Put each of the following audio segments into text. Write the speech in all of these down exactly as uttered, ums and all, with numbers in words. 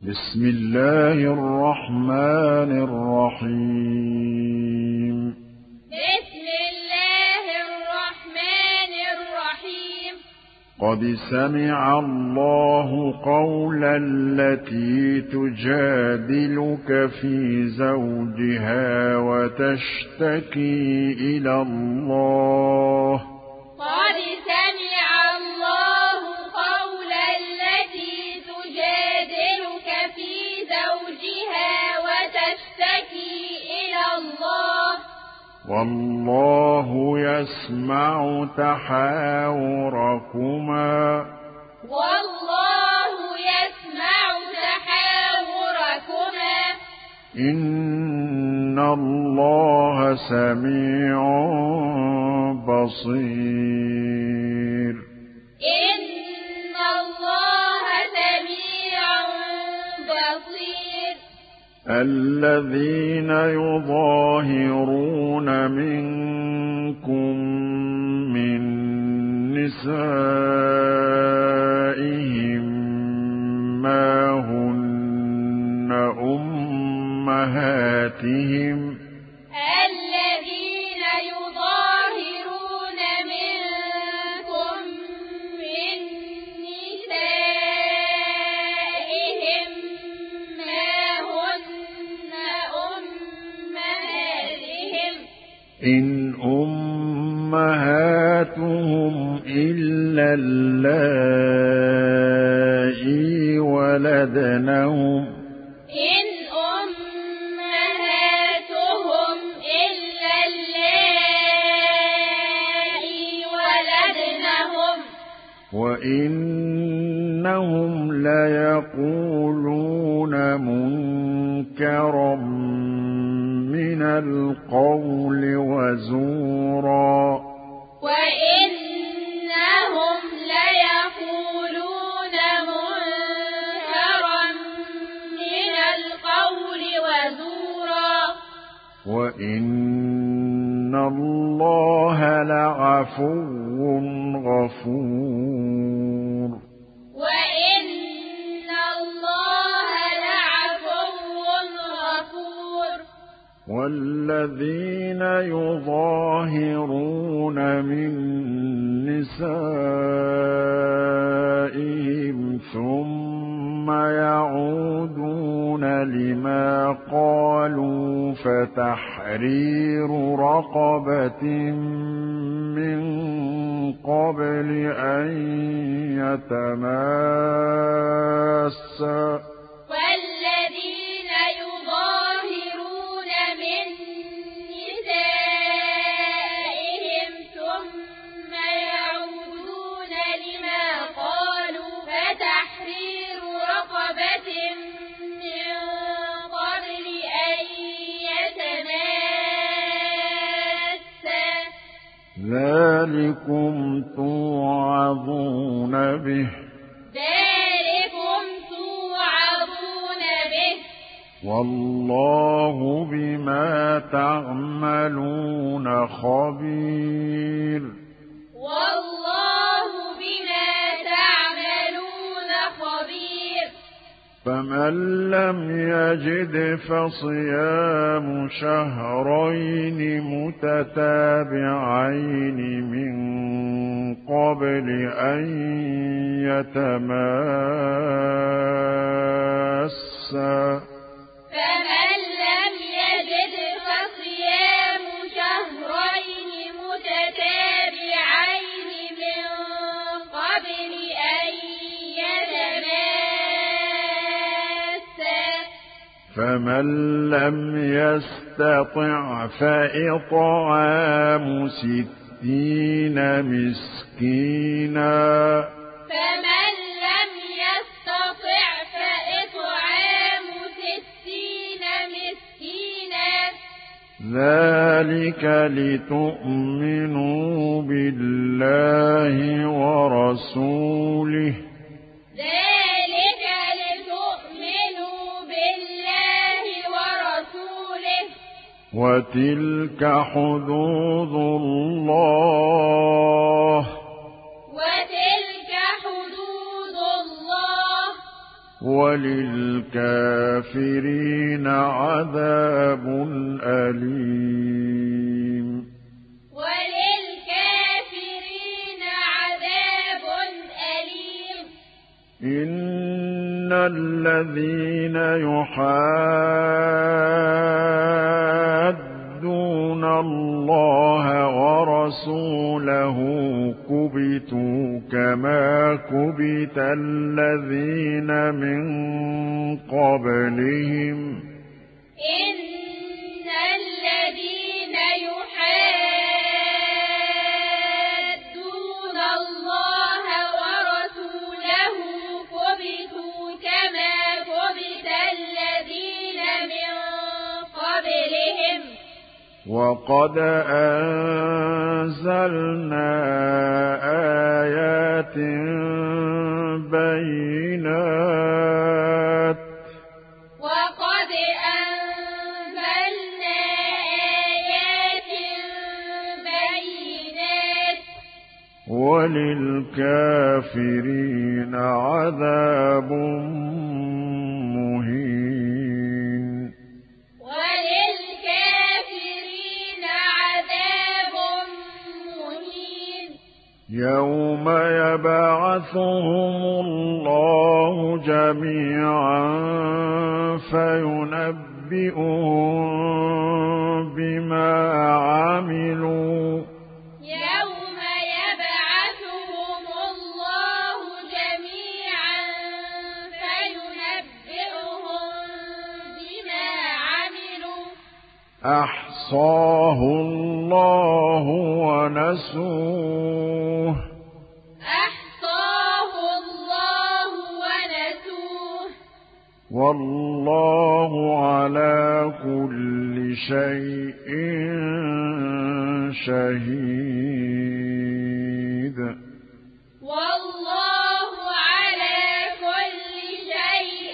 بسم الله الرحمن الرحيم. بسم الله الرحمن الرحيم. قد سمع الله قول التي تجادلك في زوجها وتشتكي إلى الله. قد سمع الله قول التي تجادلك في زوجها وتشتكي إلى الله. والله يسمع تحاوركما. والله يسمع تحاوركما. إن الله سميع بصير. إن الله سميع بصير. الذين يظاهرون منكم من نسائهم ما هن أمهاتهم. الذين يظاهرون منكم من نسائهم ما هن أمهاتهم. إن أمهاتهم إلا اللائي ولدنهم. إن أمهاتهم إلا اللائي ولدنهم. وإنهم ليقولون منكرا من القول وزورا. وإنهم ليقولون منكرا من القول وزورا. وإن الله لعفو غفور. وإن الله لعفو غفور. والذين يظاهرون من نسائهم ثم يعودون لما قالوا فتحرير رقبة من قبل أن يتماسا. والذين يظاهرون من نسائهم ثم يعودون لما قالوا فتحرير رقبة من قبل أن يتماسا. ذلكم توعظون به. ذلكم توعظون به. والله بما تعملون خبير. والله بما تعملون خبير. فمن لم يجد فصيام شهرين متتابعين من قبل أن يتماسا. فمن لم يجد فصيام شهرين متتابعين من قبل أن يتماسا. فمن لم يستطع فإطعام ستين مسكينا. فمن لم يستطع فإطعام ستين مسكينا. ذلك لتؤمنوا بالله ورسوله. ذلك لتؤمنوا بالله ورسوله. وتلك حدود الله. وتلك حدود الله. وللكافرين عذاب أليم وللكافرين عذاب أليم إن الذين يحادون الله ورسوله كبتوا كما كبت الذين من قبلهم إن الذين يحادون الله ورسوله كبتوا كما كبت الذين من قبلهم وقد أنزلنا آيات بينات وقد أنزلنا آيات بينات وللكافرين عذاب مهين وللكافرين عذاب مهين يوم يبعثهم الله جميعا فينبئهم بما عملوا يوم يبعثهم الله جميعا فينبئهم بما عملوا أحصاه الله ونسوه أحصاه الله ونسوه والله على كل شيء شهيد والله على كل شيء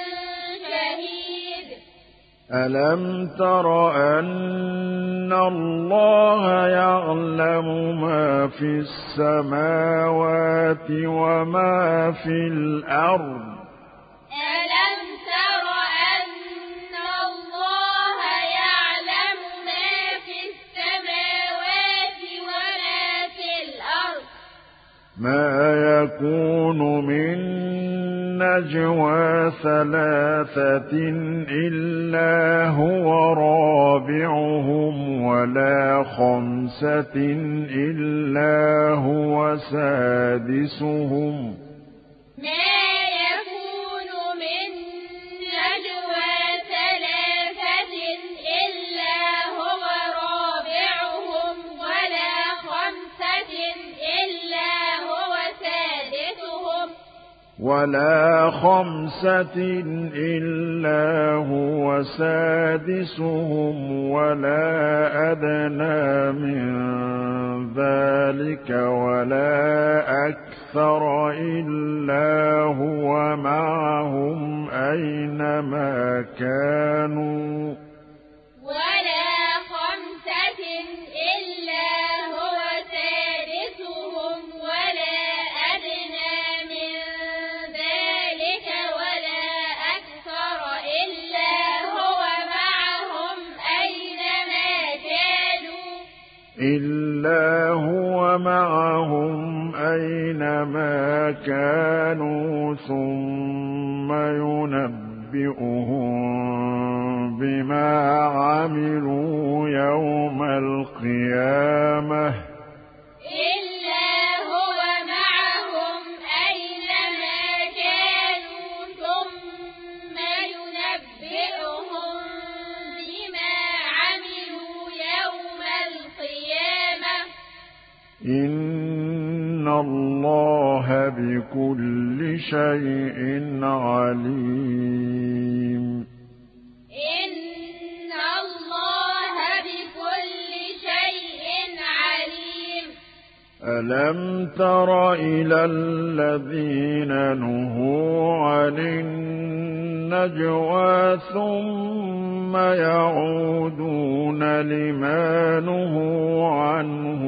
شهيد ألم تر أن الله يعلم ما في السماوات وما في الأرض ألم تر أن الله يعلم ما في السماوات وما في الأرض ما يكون من نجوى ثلاثة إلا هو رابعهم ولا خمسة إلا هو سادسهم ما يكون من نجوى ثلاثة إلا هو رابعهم ولا خمسة إلا هو سادسهم ولا خمسة إلا هو سادسهم ولا أدنى من ذلك ولا أكثر إلا هو معهم أينما كانوا ولا خمسة إلا هو سادسهم ولا أدنى من ذلك ولا أكثر إلا هو معهم أينما كانوا إلا هو معهم أينما كانوا ثم ينبئهم بما عملوا يوم القيامة إلا هو معهم أينما كانوا ثم ينبئهم بما عملوا يوم القيامة إن الله بكل شيء عليم إن الله بكل شيء عليم ألم تر إلى الذين نهوا عن النجوى ثم يعودون لما نهوا عنه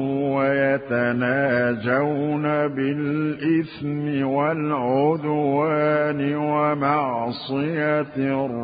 ويتناجون بالإثم والعدوان ومعصية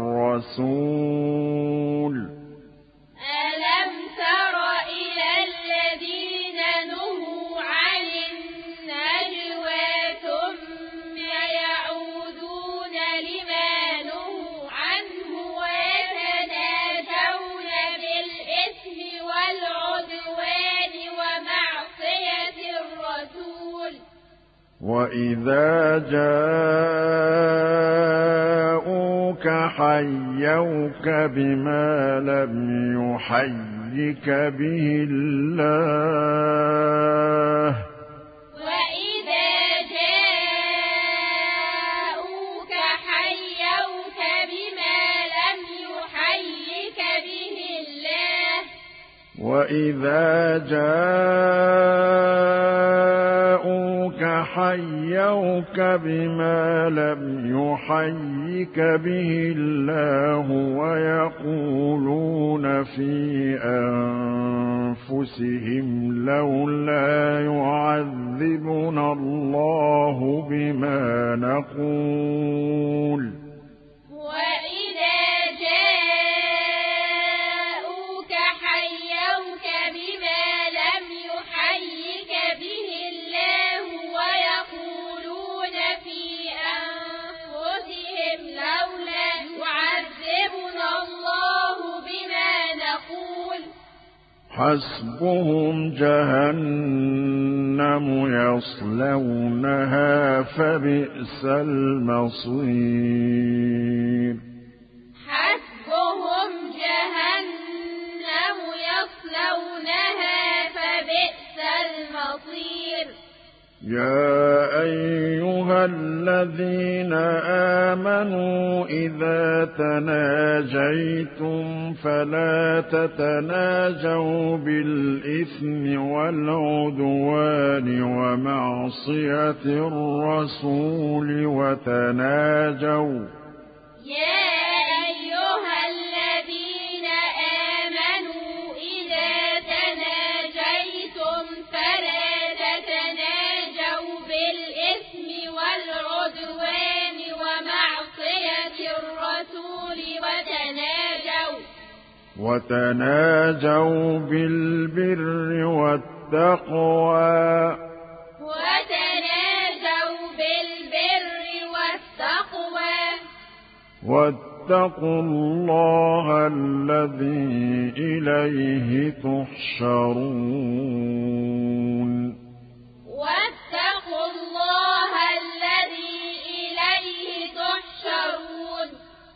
الرسول. ألم تر إلى الذين نهوا عن النجوى ثم يعودون لما نهوا عنه ويتناجون بالإثم والعدوان ومعصية الرسول. وإذا جاءوك حيوك بما لم يحيك به الله وإذا جاءوك حيوك بما لم يحيك به الله وإذا جاءوك حيوك بما لم يحيك به الله ويقولون في أنفسهم لولا يعذبنا الله بما نقول. وإذا جاءوك حيوك بما لم يحيك به الله ويقولون في أنفسهم لولا يعذبنا الله بما نقول. حسبهم جهنم يصلونها فبئس المصير. حسبهم جهنم يصلونها فبئس المصير. يا أيها الذين آمنوا إذا تناجيتم فلا تتناجوا بالإثم والعدوان ومعصية الرسول وتناجوا يا أيها الذين آمنوا إذا تناجيتم فلا تتناجوا بالإثم والعدوان ومعصية الرسول وتناجوا وتناجوا بالبر والتقوى وتناجوا بالبر والتقوى واتقوا الله الذي إليه تحشرون. واتقوا الله الذي إليه تحشرون.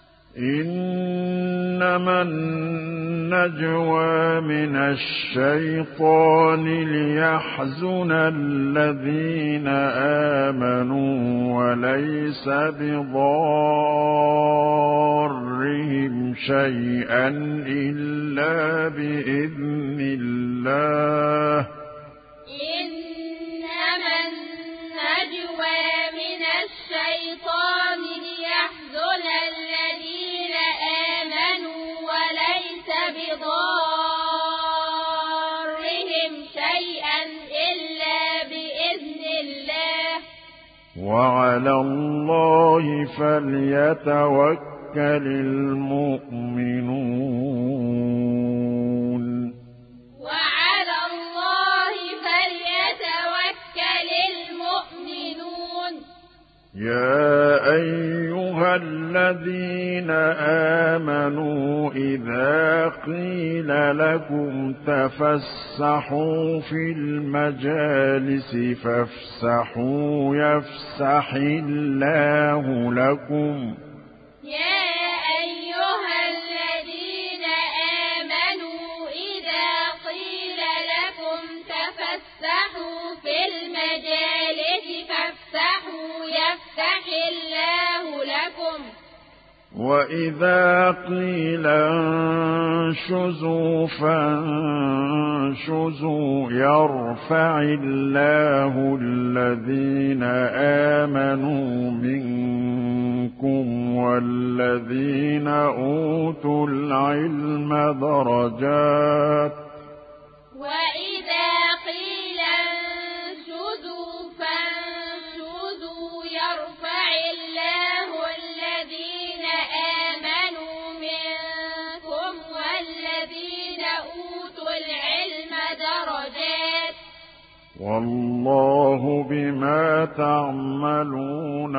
إنما النجوى من الشيطان ليحزن الذين آمنوا وليس بضارهم شيئا إلا بإذن الله. إنما النجوى من الشيطان ليحزن الذين آمنوا وليس بضارهم شيئا إلا بإذن الله. وعلى الله فليتوكل المؤمنون. وعلى الله فليتوكل المؤمنون. يا أيها الذين آمنوا إذا قيل لكم تفسحوا في المجالس فافسحوا يفسح الله لكم. يا أيها الذين آمنوا إذا قيل لكم تفسحوا في المجالس فافسحوا يفسح الله لكم. وإذا قيل انشزوا فانشزوا يرفع الله الذين آمنوا منكم والذين أوتوا العلم درجات وإذا قيل انشزوا فانشزوا يرفع الله الذين آمنوا منكم والذين أوتوا العلم درجات والله بما تعملون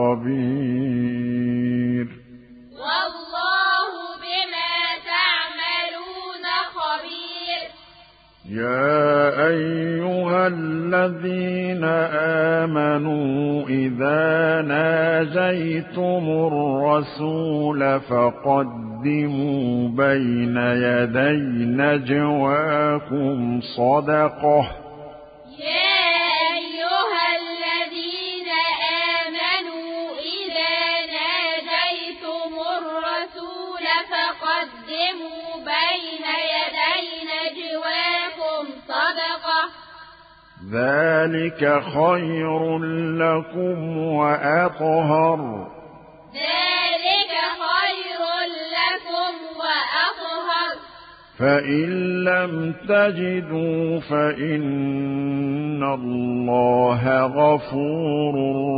خبير والله بما تعملون خبير يا أيها الذين آمنوا إذا ناجيتم الرسول فقدموا بين يدي نجواكم صدقة يا أيها الذين آمنوا إذا ناجيتم الرسول فقدموا بين يدي نجواكم صدقة ذلك خير لكم وأطهر ذلك خير لكم وأطهر فإن لم تجدوا فإن الله غفور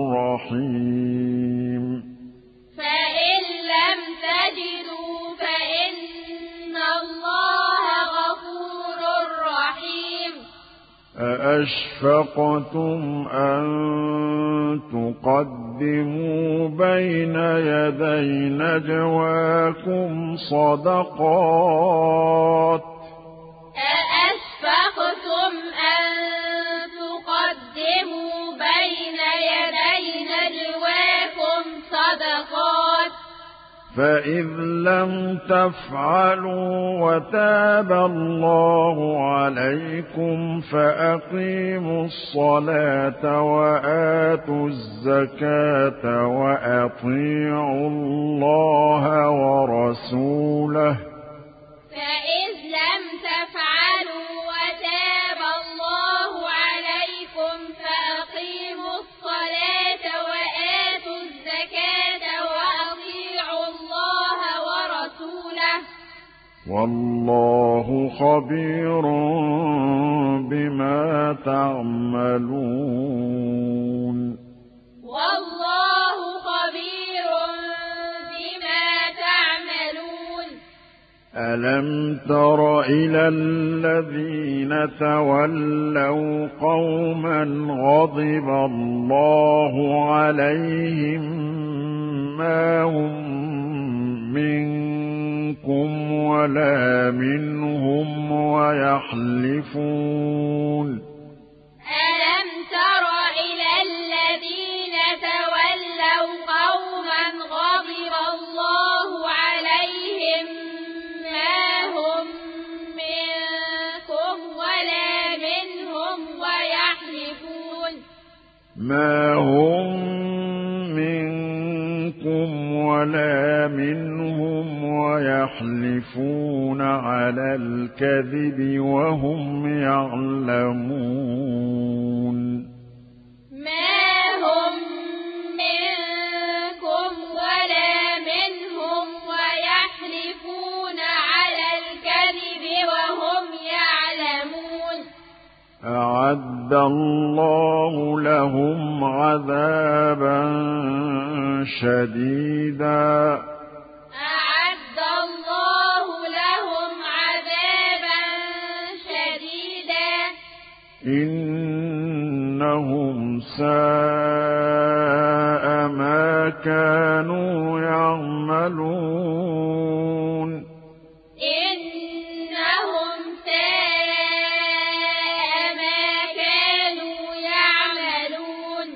رحيم فإن لم تجدوا فإن الله غفور رحيم أأشفقتم أن تقدموا بين يدي نجواكم صدقات أأشفقتم أن تقدموا بين يدي نجواكم صدقات فإذ لم تفعلوا وتاب الله عليكم فأقيموا الصلاة وآتوا الزكاة وأطيعوا الله ورسوله فإذ لم تفعلوا وتاب الله عليكم فأقيموا الصلاة وآتوا الزكاة وأطيعوا الله ورسوله والله خبير بما تعملون والله خبير بما تعملون ألم تر إلى الذين تولوا قوما غضب الله عليهم ما هم منكم ولا منهم ويحلفون ألم تر إلى الذين تولوا قوما غضب الله عليهم ما هم منكم ولا منهم ويحلفون ما هم منكم ولا منهم ويحلفون على الكذب وهم يعلمون ما هم منكم ولا منهم ويحلفون على الكذب وهم يعلمون أعد الله لهم عذابا شديدا أعد الله لهم عذابا شديدا إنهم ساء ما كانوا يعملون إنهم ساء ما كانوا يعملون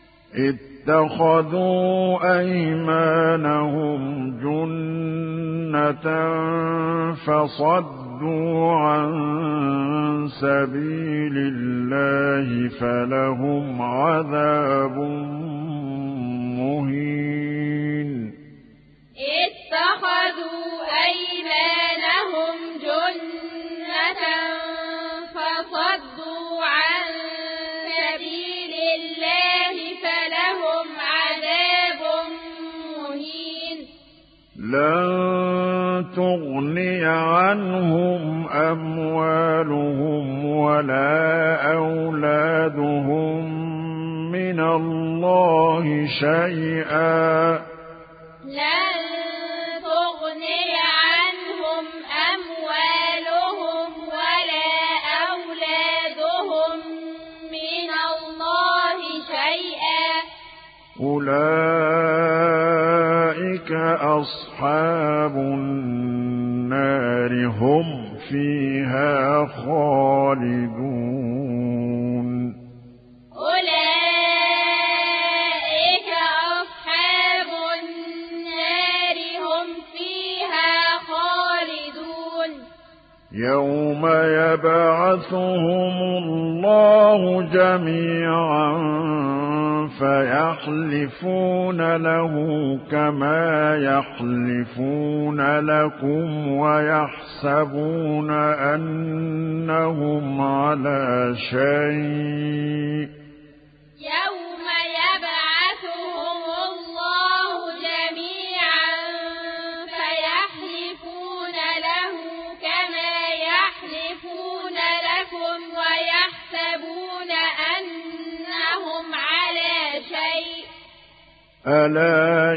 اتخذوا أيمانهم جنة فصدوا عن سبيل الله فلهم عذاب مهين أيمانهم جنة فصدوا عن سبيل الله فلهم عذاب مهين لن تغني عنهم أموالهم ولا أولادهم من الله شيئا لن تغني عنهم أموالهم ولا أولادهم من الله شيئا أولئك أصحاب النار هم فيها خالدون أولئك أصحاب النار هم فيها خالدون يوم يبعثهم الله جميعا فيحلفون له كما يحلفون لكم ويحسبون أنهم على شيء يوم يبعثهم الله جميعا فيحلفون له كما يحلفون لكم ويحسبون أنهم على شيء ألا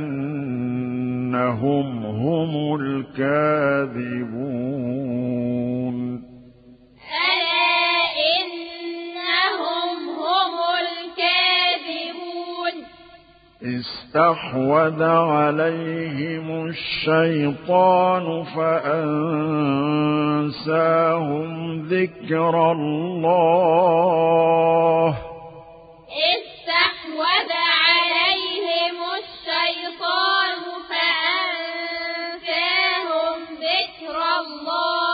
إنهم هم الكاذبون ألا إنهم هم الكاذبون استحوذ عليهم الشيطان فأنساهم ذكر الله استحوذ عليهم الشيطان فأنساهم ذكر الله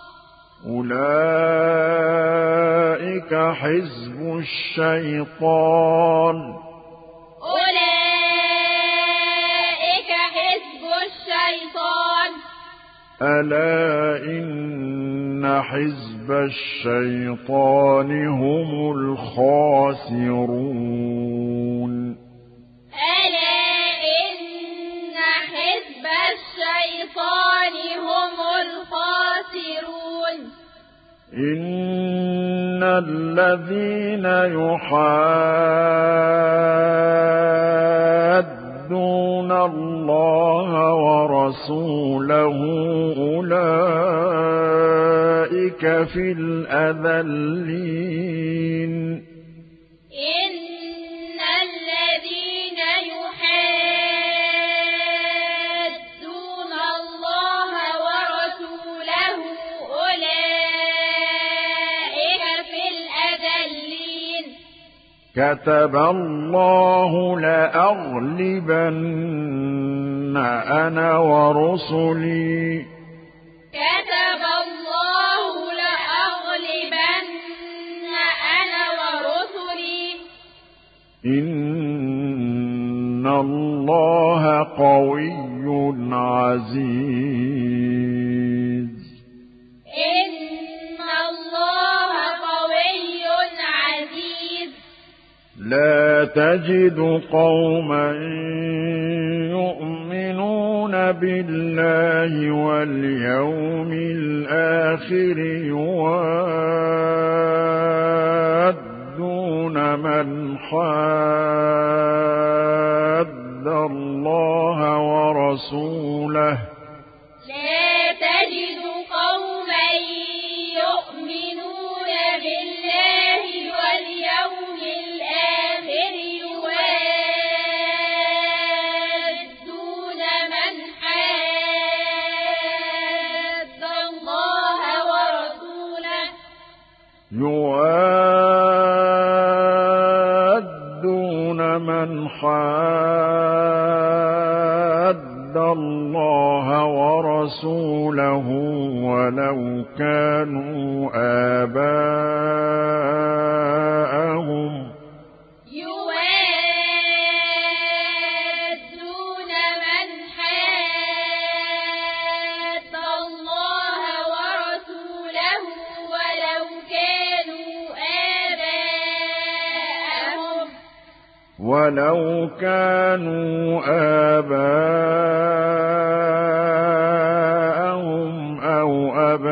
أولئك حزب الشيطان أولئك حزب الشيطان ألا إن حزب الشيطان هم الخاسرون ألا إن حزب الشيطان هم الخاسرون إن الذين يحادون الله ورسوله أولئك في الأذلين إن الذين يحادون الله ورسوله أولئك في الأذلين كتب الله لأغلبن أنا ورسلي كتب الله لأغلبن أنا ورسلي إن الله قوي عزيز إن الله قوي عزيز لا تجد قوما يؤمنون بالله واليوم الآخر يوادون من حاد الله ورسوله لا تجد قوما يؤمنون بالله واليوم الآخر يوادون من حاد الله ورسوله يوادون من حاد الله ورسوله ولو كانوا آباءهم يوادون من حاد ولو كانوا آباءهم أو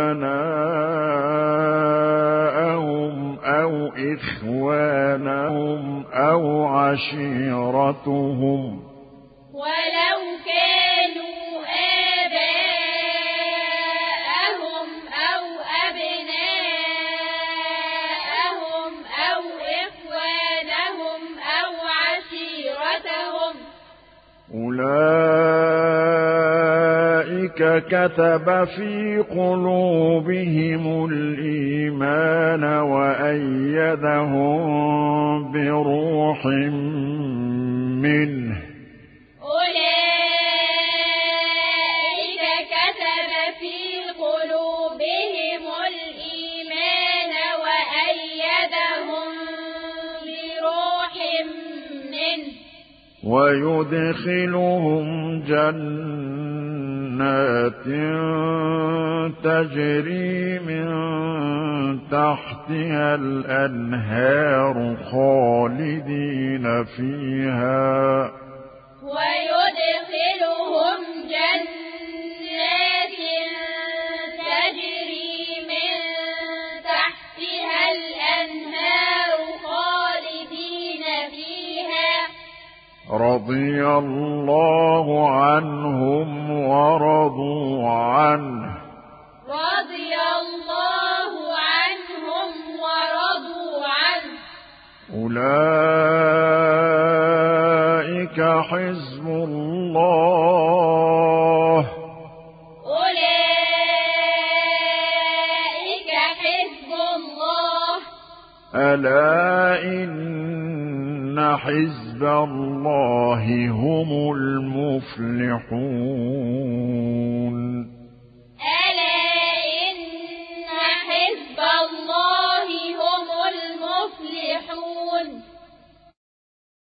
أبناءهم أو إخوانهم أو عشيرتهم ولو كانوا آباءهم أو أبناءهم أو إخوانهم أو عشيرتهم أولئك كتب في قلوبهم الإيمان وأيدهم بروح منه أولئك كتب في قلوبهم الإيمان وأيدهم بروح منه ويدخلهم جنات تجري من تحتها الأنهار خالدين فيها ويدخلهم جنات تجري من تحتها الأنهار خالدين فيها رضي الله عنهم ورضوا عنه رضي الله عنهم ورضوا عنه أولئك حزب الله أولئك حزب الله ألا إن حزب الله هم المفلحون